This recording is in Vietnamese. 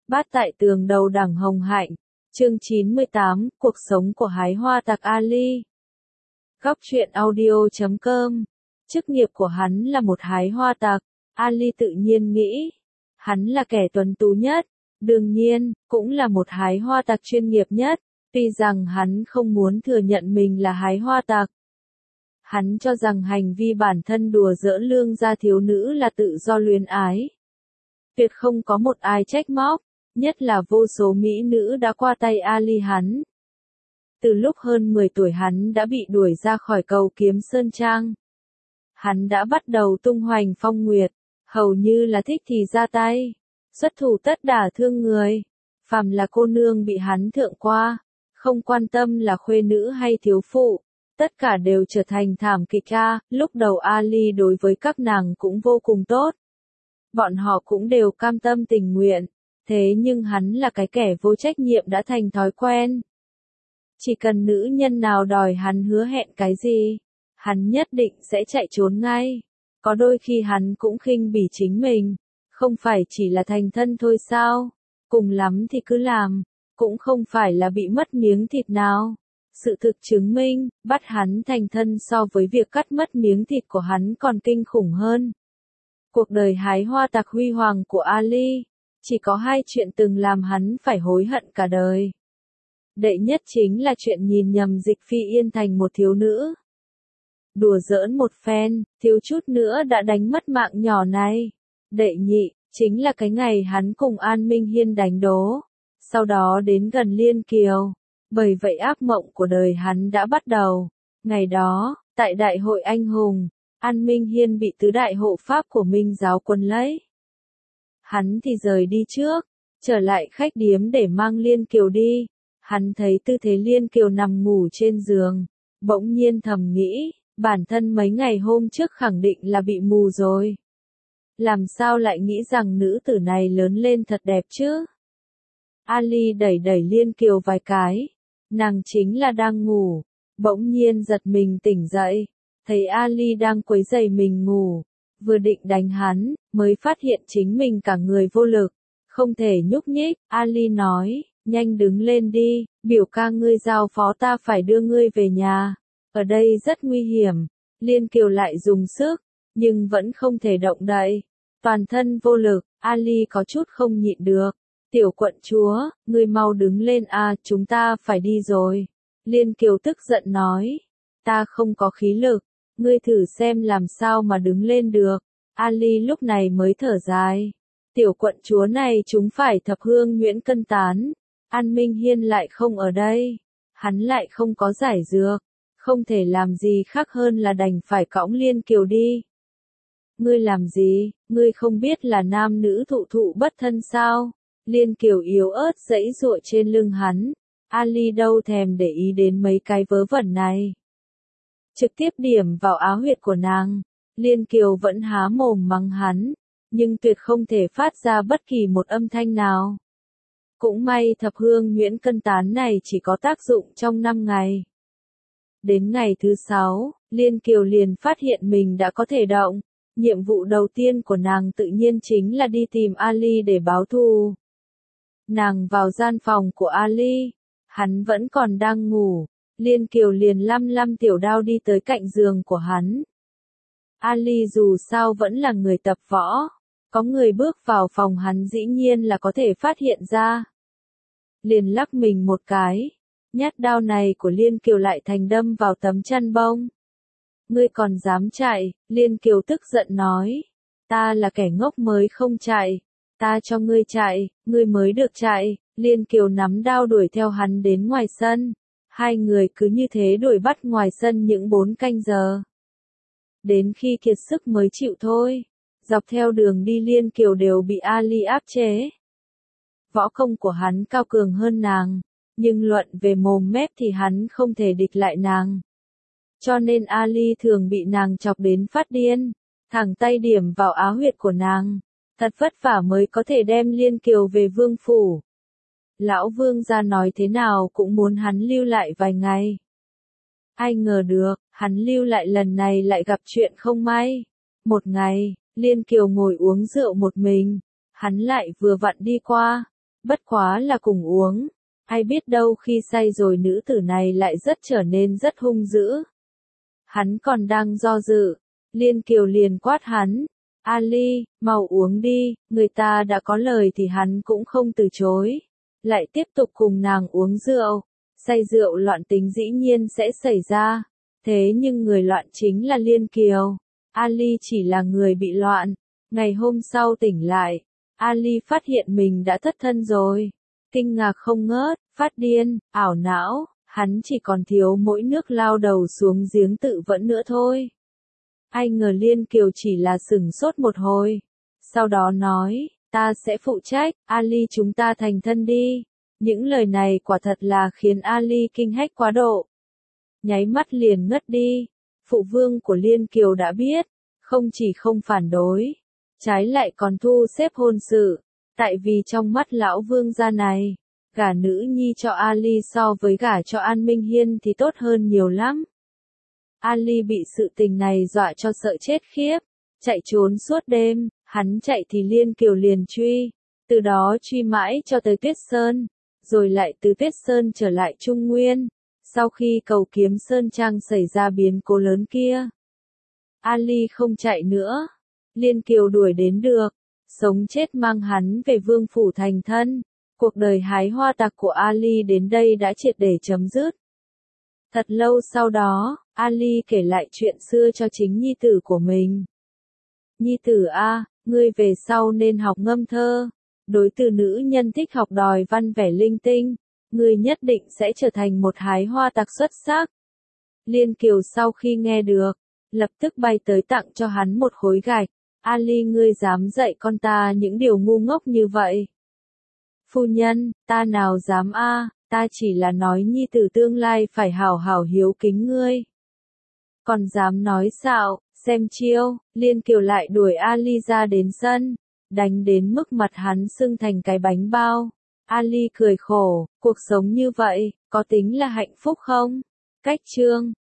Bát tại tường đầu đẳng hồng hạnh. Chương 98, cuộc sống của hái hoa tặc Ali. Góc truyện audio.com. Chức nghiệp của hắn là một hái hoa tặc, Ali tự nhiên nghĩ. Hắn là kẻ tuấn tú nhất, đương nhiên, cũng là một hái hoa tặc chuyên nghiệp nhất, tuy rằng hắn không muốn thừa nhận mình là hái hoa tặc. Hắn cho rằng hành vi bản thân đùa giỡn lương gia thiếu nữ là tự do luyến ái. Tuyệt không có một ai trách móc, nhất là vô số mỹ nữ đã qua tay Ali hắn. Từ lúc hơn 10 tuổi hắn đã bị đuổi ra khỏi cầu Kiếm Sơn Trang. Hắn đã bắt đầu tung hoành phong nguyệt, hầu như là thích thì ra tay, xuất thủ tất đả thương người. Phàm là cô nương bị hắn thượng qua, không quan tâm là khuê nữ hay thiếu phụ, tất cả đều trở thành thảm kịch ca. Lúc đầu Ali đối với các nàng cũng vô cùng tốt. Bọn họ cũng đều cam tâm tình nguyện, thế nhưng hắn là cái kẻ vô trách nhiệm đã thành thói quen. Chỉ cần nữ nhân nào đòi hắn hứa hẹn cái gì, hắn nhất định sẽ chạy trốn ngay. Có đôi khi hắn cũng khinh bỉ chính mình, không phải chỉ là thành thân thôi sao, cùng lắm thì cứ làm, cũng không phải là bị mất miếng thịt nào. Sự thực chứng minh, bắt hắn thành thân so với việc cắt mất miếng thịt của hắn còn kinh khủng hơn. Cuộc đời hái hoa tặc huy hoàng của Ali, chỉ có hai chuyện từng làm hắn phải hối hận cả đời. Đệ nhất chính là chuyện nhìn nhầm Dịch Phi Yên thành một thiếu nữ. Đùa giỡn một phen, thiếu chút nữa đã đánh mất mạng nhỏ này. Đệ nhị, chính là cái ngày hắn cùng An Minh Hiên đánh đố, sau đó đến gần Liên Kiều. Bởi vậy ác mộng của đời hắn đã bắt đầu. Ngày đó, tại Đại hội Anh Hùng, An Minh Hiên bị tứ đại hộ pháp của Minh giáo quân lấy. Hắn thì rời đi trước, trở lại khách điếm để mang Liên Kiều đi. Hắn thấy tư thế Liên Kiều nằm ngủ trên giường, bỗng nhiên thầm nghĩ, bản thân mấy ngày hôm trước khẳng định là bị mù rồi. Làm sao lại nghĩ rằng nữ tử này lớn lên thật đẹp chứ? Ali đẩy đẩy Liên Kiều vài cái, nàng chính là đang ngủ, bỗng nhiên giật mình tỉnh dậy, thấy Ali đang quấy rầy mình ngủ, vừa định đánh hắn, mới phát hiện chính mình cả người vô lực, không thể nhúc nhích. Ali nói, nhanh đứng lên đi, biểu ca ngươi giao phó ta phải đưa ngươi về nhà, ở đây rất nguy hiểm. Liên Kiều lại dùng sức, nhưng vẫn không thể động đậy, toàn thân vô lực. Ali có chút không nhịn được, tiểu quận chúa, ngươi mau đứng lên a, chúng ta phải đi rồi. Liên Kiều tức giận nói, ta không có khí lực, ngươi thử xem làm sao mà đứng lên được. Ali lúc này mới thở dài, tiểu quận chúa này chúng phải thập hương nhuyễn cân tán, An Minh Hiên lại không ở đây, hắn lại không có giải dược, không thể làm gì khác hơn là đành phải cõng Liên Kiều đi. Ngươi làm gì, ngươi không biết là nam nữ thụ thụ bất thân sao? Liên Kiều yếu ớt giãy giụa trên lưng hắn, Ali đâu thèm để ý đến mấy cái vớ vẩn này. Trực tiếp điểm vào áo huyệt của nàng, Liên Kiều vẫn há mồm mắng hắn, nhưng tuyệt không thể phát ra bất kỳ một âm thanh nào. Cũng may thập hương nhuyễn cân tán này chỉ có tác dụng trong 5 ngày. Đến ngày thứ 6, Liên Kiều liền phát hiện mình đã có thể động. Nhiệm vụ đầu tiên của nàng tự nhiên chính là đi tìm Ali để báo thù. Nàng vào gian phòng của Ali, hắn vẫn còn đang ngủ, Liên Kiều liền lăm tiểu đao đi tới cạnh giường của hắn. Ali dù sao vẫn là người tập võ, có người bước vào phòng hắn dĩ nhiên là có thể phát hiện ra. Liền lắc mình một cái, nhát đao này của Liên Kiều lại thành đâm vào tấm chăn bông. Ngươi còn dám chạy? Liên Kiều tức giận nói, ta là kẻ ngốc mới không chạy, ta cho ngươi chạy, ngươi mới được chạy. Liên Kiều nắm đao đuổi theo hắn đến ngoài sân, hai người cứ như thế đuổi bắt ngoài sân những 4 canh giờ. Đến khi kiệt sức mới chịu thôi, dọc theo đường đi Liên Kiều đều bị Ali áp chế. Võ công của hắn cao cường hơn nàng, nhưng luận về mồm mép thì hắn không thể địch lại nàng. Cho nên Ali thường bị nàng chọc đến phát điên, thẳng tay điểm vào áo huyệt của nàng, thật vất vả mới có thể đem Liên Kiều về vương phủ. Lão vương gia nói thế nào cũng muốn hắn lưu lại vài ngày. Ai ngờ được, hắn lưu lại lần này lại gặp chuyện không may. Một ngày, Liên Kiều ngồi uống rượu một mình, hắn lại vừa vặn đi qua, Bất quá là cùng uống. Ai biết đâu khi say rồi nữ tử này lại trở nên rất hung dữ. Hắn còn đang do dự. Liên Kiều liền quát hắn. Ali, mau uống đi, người ta đã có lời thì hắn cũng không từ chối. Lại tiếp tục cùng nàng uống rượu. Say rượu loạn tính dĩ nhiên sẽ xảy ra. Thế nhưng người loạn chính là Liên Kiều. Ali chỉ là người bị loạn. Ngày hôm sau tỉnh lại, Ali phát hiện mình đã thất thân rồi. Kinh ngạc không ngớt, phát điên, ảo não, hắn chỉ còn thiếu mỗi nước lao đầu xuống giếng tự vẫn nữa thôi. Ai ngờ Liên Kiều chỉ là sửng sốt một hồi. Sau đó nói, ta sẽ phụ trách, Ali chúng ta thành thân đi. Những lời này quả thật là khiến Ali kinh hách quá độ. Nháy mắt liền ngất đi. Phụ vương của Liên Kiều đã biết, không chỉ không phản đối, trái lại còn thu xếp hôn sự. Tại vì trong mắt lão vương gia này, gả nữ nhi cho Ali so với gả cho An Minh Hiên thì tốt hơn nhiều lắm. Ali bị sự tình này dọa cho sợ chết khiếp, chạy trốn suốt đêm, hắn chạy thì Liên Kiều liền truy, từ đó truy mãi cho tới Tuyết Sơn, rồi lại từ Tuyết Sơn trở lại Trung Nguyên. Sau khi Cầu Kiếm Sơn Trang xảy ra biến cố lớn kia, Ali không chạy nữa, Liên Kiều đuổi đến được, sống chết mang hắn về vương phủ thành thân. Cuộc đời hái hoa tặc của Ali đến đây đã triệt để chấm dứt. Thật lâu sau đó, Ali kể lại chuyện xưa cho chính nhi tử của mình. Nhi tử a, ngươi về sau nên học ngâm thơ. Đối từ nữ nhân thích học đòi văn vẻ linh tinh, ngươi nhất định sẽ trở thành một hái hoa tặc xuất sắc. Liên Kiều sau khi nghe được, lập tức bay tới tặng cho hắn một khối gạch. Ali, ngươi dám dạy con ta những điều ngu ngốc như vậy? Phu nhân, ta nào dám a, ta chỉ là nói nhi tử tương lai phải hảo hảo hiếu kính ngươi. Còn dám nói xạo, xem chiêu. Liên Kiều lại đuổi Ali ra đến sân, đánh đến mức mặt hắn sưng thành cái bánh bao. Ali cười khổ, cuộc sống như vậy, có tính là hạnh phúc không? Cách chương